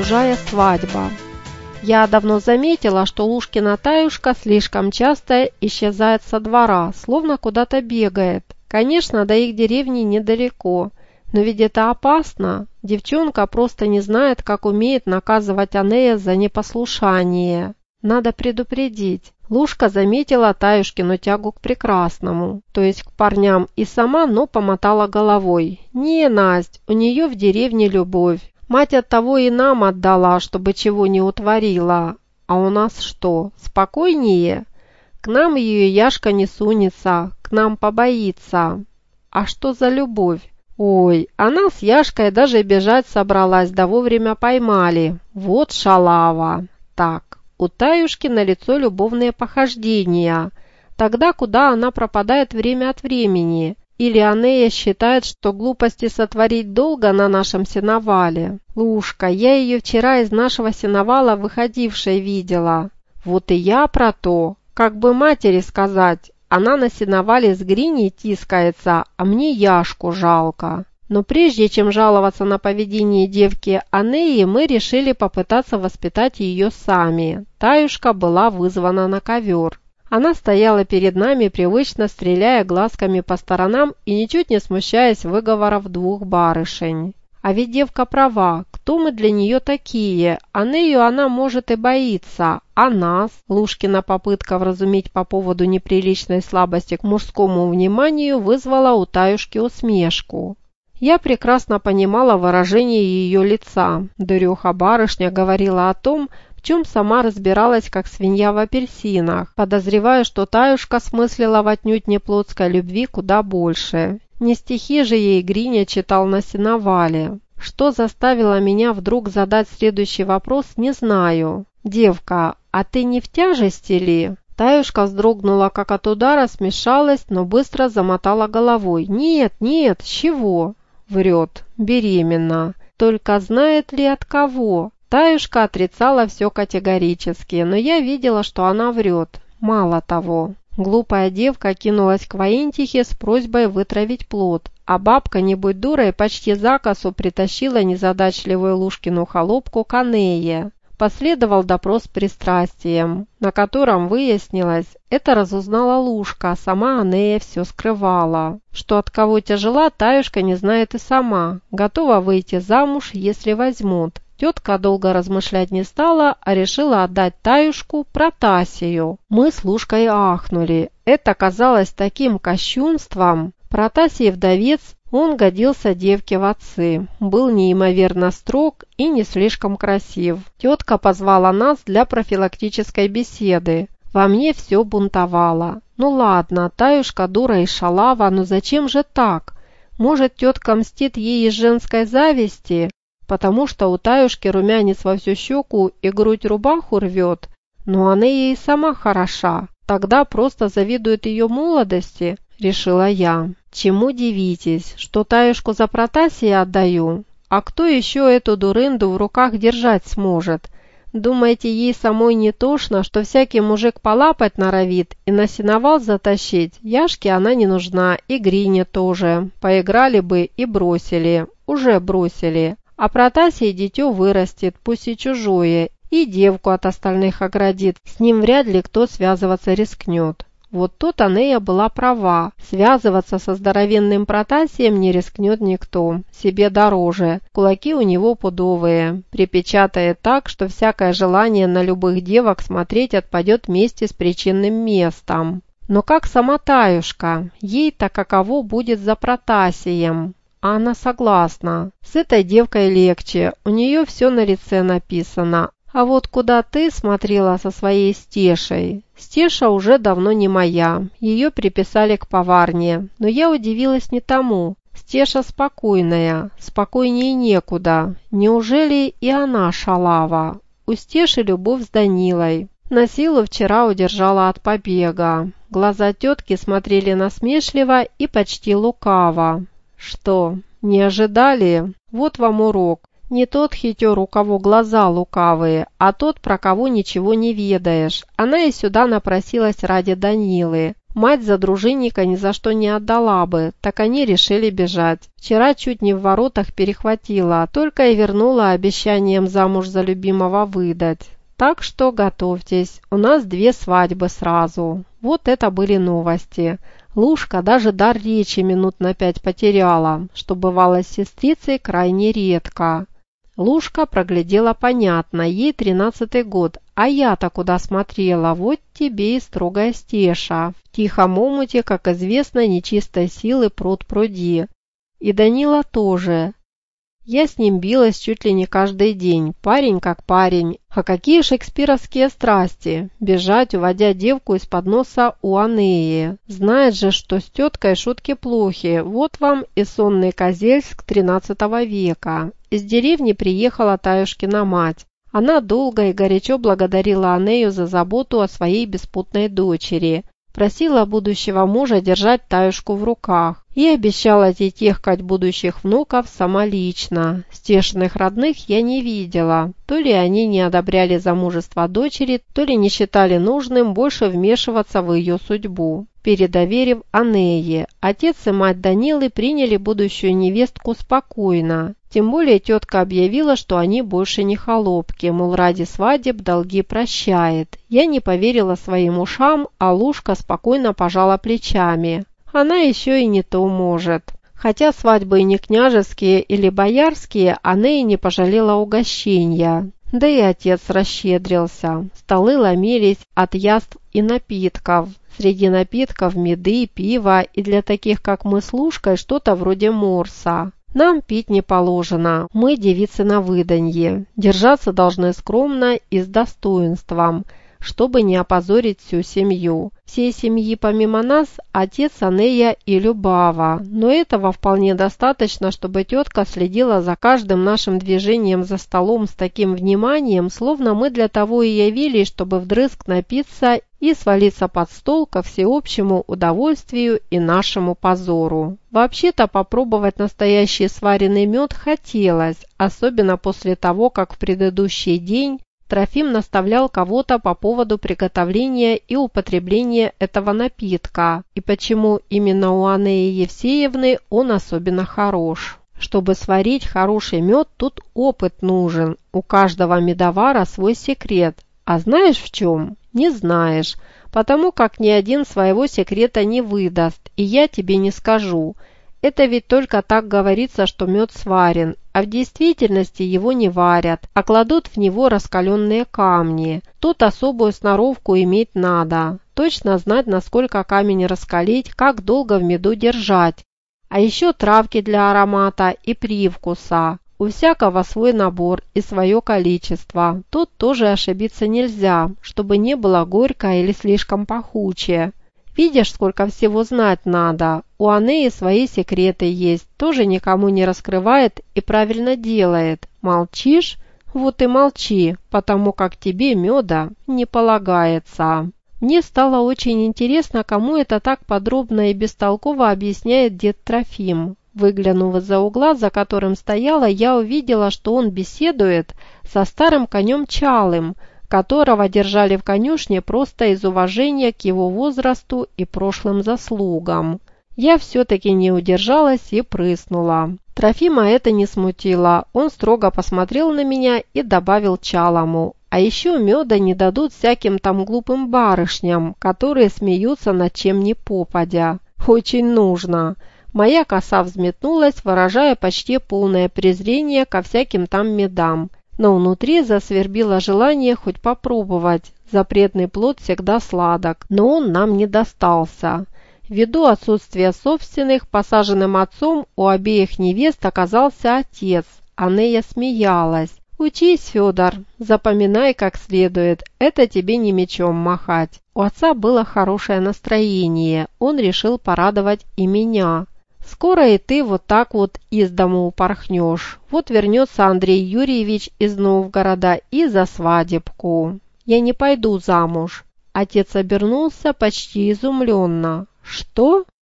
чужая свадьба. Я давно заметила, что Лушкина Таюшка слишком часто исчезает со двора, словно куда-то бегает. Конечно, до их деревни недалеко, но ведь это опасно. Девчонка просто не знает, как умеет наказывать Анея за непослушание. Надо предупредить. Лушка заметила Таюшкину тягу к прекрасному, то есть к парням, и сама, но помотала головой. «Не, Насть, у нее в деревне любовь. Мать оттого и нам отдала, чтобы чего не утворила. А у нас что, спокойнее? К нам ее Яшка не сунется, к нам побоится. А что за любовь? Ой, она с Яшкой даже бежать собралась, да вовремя поймали. Вот шалава. Так, у Таюшки на лицо любовные похождения. Тогда куда она пропадает время от времени? Или Анея считает, что глупости сотворить долго на нашем сеновале? Лушка, я ее вчера из нашего сеновала выходившей видела. Вот и я про то. Как бы матери сказать, она на сеновале с Гриней тискается, а мне Яшку жалко. Но прежде чем жаловаться на поведение девки Анеи, мы решили попытаться воспитать ее сами. Таюшка была вызвана на ковер. Она стояла перед нами, привычно стреляя глазками по сторонам и ничуть не смущаясь выговоров двух барышень. А ведь девка права, кто мы для нее такие? Анею она, может, и боится, а нас? Лушкина попытка вразумить по поводу неприличной слабости к мужскому вниманию вызвала у Таюшки усмешку. Я прекрасно понимала выражение ее лица. Дуреха барышня говорила о том, в чем сама разбиралась, как свинья в апельсинах, подозревая, что Таюшка смыслила в отнюдь не плотской любви куда больше. Не стихи же ей Гриня читал на сеновале. Что заставило меня вдруг задать следующий вопрос, не знаю. «Девка, а ты не в тяжести ли?» Таюшка вздрогнула, как от удара, смешалась, но быстро замотала головой. «Нет, нет, с чего?» Врет. «Беременна. Только знает ли от кого?» Таюшка отрицала все категорически, но я видела, что она врет. Мало того. Глупая девка кинулась к Воинтихе с просьбой вытравить плод, а бабка, не будь дурой, почти за косу притащила незадачливую Лушкину холопку к Анее. Последовал допрос с пристрастием, на котором выяснилось, это разузнала Лушка, а сама Анея все скрывала. Что от кого тяжела, Таюшка не знает и сама, готова выйти замуж, если возьмут. Тетка долго размышлять не стала, а решила отдать Таюшку Протасию. Мы с Лушкой ахнули. Это казалось таким кощунством. Протасий вдовец, он годился девке в отцы. Был неимоверно строг и не слишком красив. Тетка позвала нас для профилактической беседы. Во мне все бунтовало. Ну ладно, Таюшка дура и шалава, но зачем же так? Может, тетка мстит ей из женской зависти? Потому что у Таюшки румянец во всю щеку и грудь рубаху рвет. Но она ей сама хороша. Тогда просто завидует ее молодости, решила я. Чему дивитесь, что Таюшку за Протасия отдаю? А кто еще эту дурынду в руках держать сможет? Думаете, ей самой не тошно, что всякий мужик полапать норовит и на сеновал затащить? Яшке она не нужна, и Грине тоже. Поиграли бы и бросили. Уже бросили. А Протасий дитё вырастет, пусть и чужое, и девку от остальных оградит. С ним вряд ли кто связываться рискнет. Вот тут Анея была права. Связываться со здоровенным Протасием не рискнет никто. Себе дороже. Кулаки у него пудовые. Припечатает так, что всякое желание на любых девок смотреть отпадет вместе с причинным местом. Но как сама Таюшка? Ей-то каково будет за Протасием? А она согласна. С этой девкой легче. У нее все на лице написано. А вот куда ты смотрела со своей Стешей? Стеша уже давно не моя. Ее приписали к поварне. Но я удивилась не тому. Стеша спокойная. Спокойнее некуда. Неужели и она шалава? У Стеши любовь с Данилой. На силу вчера удержала от побега. Глаза тетки смотрели насмешливо и почти лукаво. Что, не ожидали? Вот вам урок. Не тот хитер, у кого глаза лукавые, а тот, про кого ничего не ведаешь. Она и сюда напросилась ради Данилы. Мать за дружинника ни за что не отдала бы, так они решили бежать. Вчера чуть не в воротах перехватила, только и вернула обещанием замуж за любимого выдать. Так что готовьтесь, у нас 2 свадьбы сразу. Вот это были новости. Лушка даже дар речи минут на 5 потеряла, что бывало с сестрицей крайне редко. Лушка проглядела понятно, ей 13-й год, а я-то куда смотрела, вот тебе и строгая Стеша. В тихом омуте, как известно, нечистой силы пруд пруди. И Данила тоже. Я с ним билась чуть ли не каждый день, парень как парень. А какие шекспировские страсти! Бежать, уводя девку из-под носа у Анеи. Знает же, что с теткой шутки плохи, вот вам и сонный Козельск XIII века. Из деревни приехала Таюшкина мать. Она долго и горячо благодарила Анею за заботу о своей беспутной дочери. Просила будущего мужа держать Таюшку в руках и обещала тетехкать будущих внуков самолично. Стешиных родных я не видела. То ли они не одобряли замужество дочери, то ли не считали нужным больше вмешиваться в ее судьбу. Передоверив Анее, отец и мать Данилы приняли будущую невестку спокойно. Тем более тетка объявила, что они больше не холопки, мол, ради свадеб долги прощает. Я не поверила своим ушам, а Лушка спокойно пожала плечами. Она еще и не то может. Хотя свадьбы и не княжеские или боярские, Анея не пожалела угощения. Да и отец расщедрился. Столы ломились от яств и напитков. Среди напитков меды, пиво и для таких, как мы с Лушкой, что-то вроде морса. Нам пить не положено, мы девицы на выданье. Держаться должны скромно и с достоинством, чтобы не опозорить всю семью. Всей семьи помимо нас отец, Анея и Любава, но этого вполне достаточно, чтобы тетка следила за каждым нашим движением за столом с таким вниманием, словно мы для того и явились, чтобы вдрызг напиться и свалиться под стол ко всеобщему удовольствию и нашему позору. Вообще-то попробовать настоящий сваренный мед хотелось, особенно после того, как в предыдущий день Трофим наставлял кого-то по поводу приготовления и употребления этого напитка, и почему именно у Анеи Евсеевны он особенно хорош. Чтобы сварить хороший мед, тут опыт нужен, у каждого медовара свой секрет. А знаешь в чем? Не знаешь, потому как ни один своего секрета не выдаст, и я тебе не скажу. Это ведь только так говорится, что мед сварен, а в действительности его не варят, а кладут в него раскаленные камни. Тут особую сноровку иметь надо, точно знать, насколько камень раскалить, как долго в меду держать. А еще травки для аромата и привкуса. У всякого свой набор и свое количество. Тут тоже ошибиться нельзя, чтобы не было горько или слишком пахучее. Видишь, сколько всего знать надо. У Анеи свои секреты есть, тоже никому не раскрывает и правильно делает. Молчишь? Вот и молчи, потому как тебе меда не полагается. Мне стало очень интересно, кому это так подробно и бестолково объясняет дед Трофим. Выглянув из-за угла, за которым стояла, я увидела, что он беседует со старым конем Чалым, которого держали в конюшне просто из уважения к его возрасту и прошлым заслугам. Я все-таки не удержалась и прыснула. Трофима это не смутило, он строго посмотрел на меня и добавил Чалому: «А еще меда не дадут всяким там глупым барышням, которые смеются над чем ни попадя. Очень нужно». Моя коса взметнулась, выражая почти полное презрение ко всяким там медам. Но внутри засвербило желание хоть попробовать. Запретный плод всегда сладок, но он нам не достался. Ввиду отсутствия собственных, посаженным отцом у обеих невест оказался отец. Анея смеялась. «Учись, Федор, запоминай как следует, это тебе не мечом махать». У отца было хорошее настроение, он решил порадовать и меня. «Скоро и ты вот так вот из дому упорхнешь. Вот вернется Андрей Юрьевич из Новгорода и за свадебку. Я не пойду замуж». Отец обернулся почти изумленно. «Что?»